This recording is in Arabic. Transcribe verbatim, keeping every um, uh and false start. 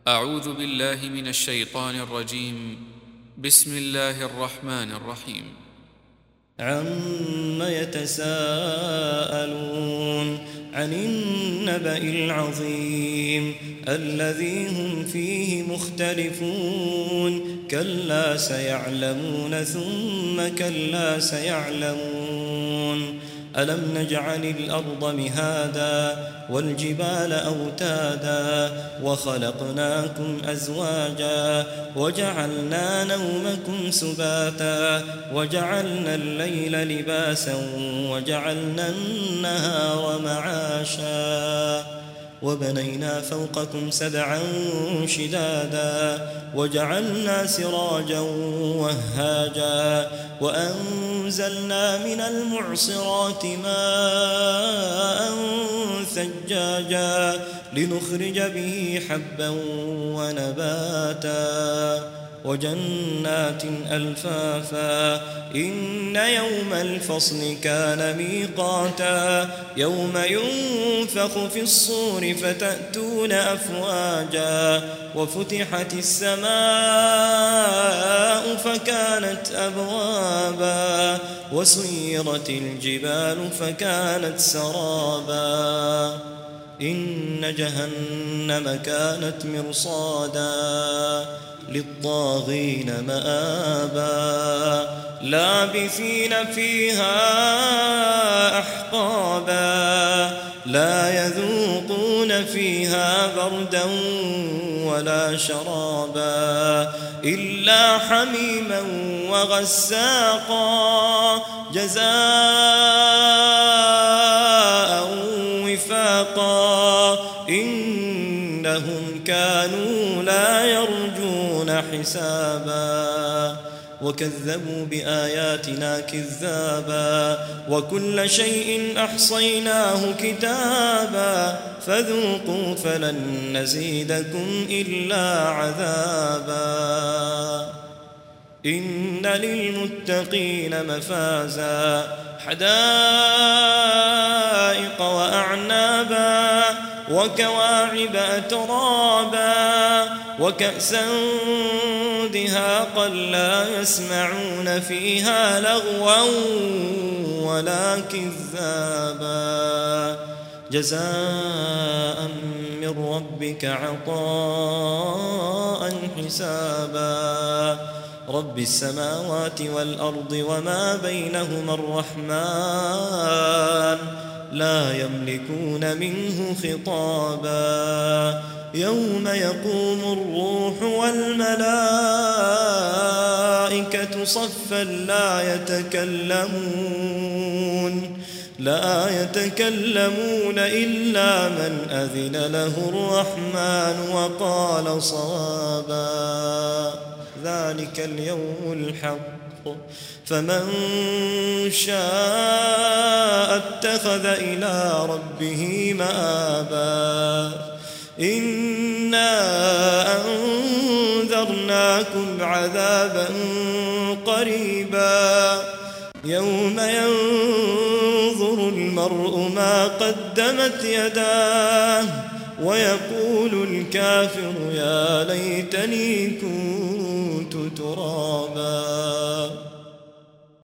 أعوذ بالله من الشيطان الرجيم. بسم الله الرحمن الرحيم. عم يتساءلون عن النبأ العظيم الذي هم فيه مختلفون كلا سيعلمون ثم كلا سيعلمون ألم نجعل الأرض مهادا والجبال أوتادا وخلقناكم أزواجا وجعلنا نومكم سباتا وجعلنا الليل لباسا وجعلنا النهار معاشا وبنينا فوقكم سبعا شدادا وجعلنا سراجا وهاجا وأنزلنا من المعصرات ماء ثجاجا لنخرج به حبا ونباتا وجنات ألفافا إن يوم الفصل كان ميقاتا يوم ينفخ في الصور فتأتون أفواجا وفتحت السماء فكانت أبوابا وسيرت الجبال فكانت سرابا إن جهنم كانت مرصادا للطاغين مآبا لابثين فيها أحقابا لا يذوقون فيها بردا ولا شرابا إلا حميما وغساقا جزاء وفاقا إنهم كانوا لا يرجون حسابا وكذبوا بآياتنا كذابا وكل شيء أحصيناه كتابا فذوقوا فلن نزيدكم إلا عذابا إن للمتقين مفازا حدائق وأعنابا وكواعب أترابا وكأسا دهاقا لا يسمعون فيها لغوا ولا كذابا جزاء من ربك عطاء حسابا رب السماوات والأرض وما بينهما الرحمن لا يملكون منه خطابا يوم يقوم الروح والملائكة صفا لا يتكلمون لا يتكلمون إلا من أذن له الرحمن وقال صوابا ذلك اليوم الحق فمن شاء اتخذ إلى ربه مآبا إنا أنذرناكم عذابا قريبا يوم ينظر المرء ما قدمت يداه ويقول الكافر يا ليتني كنت ترابا.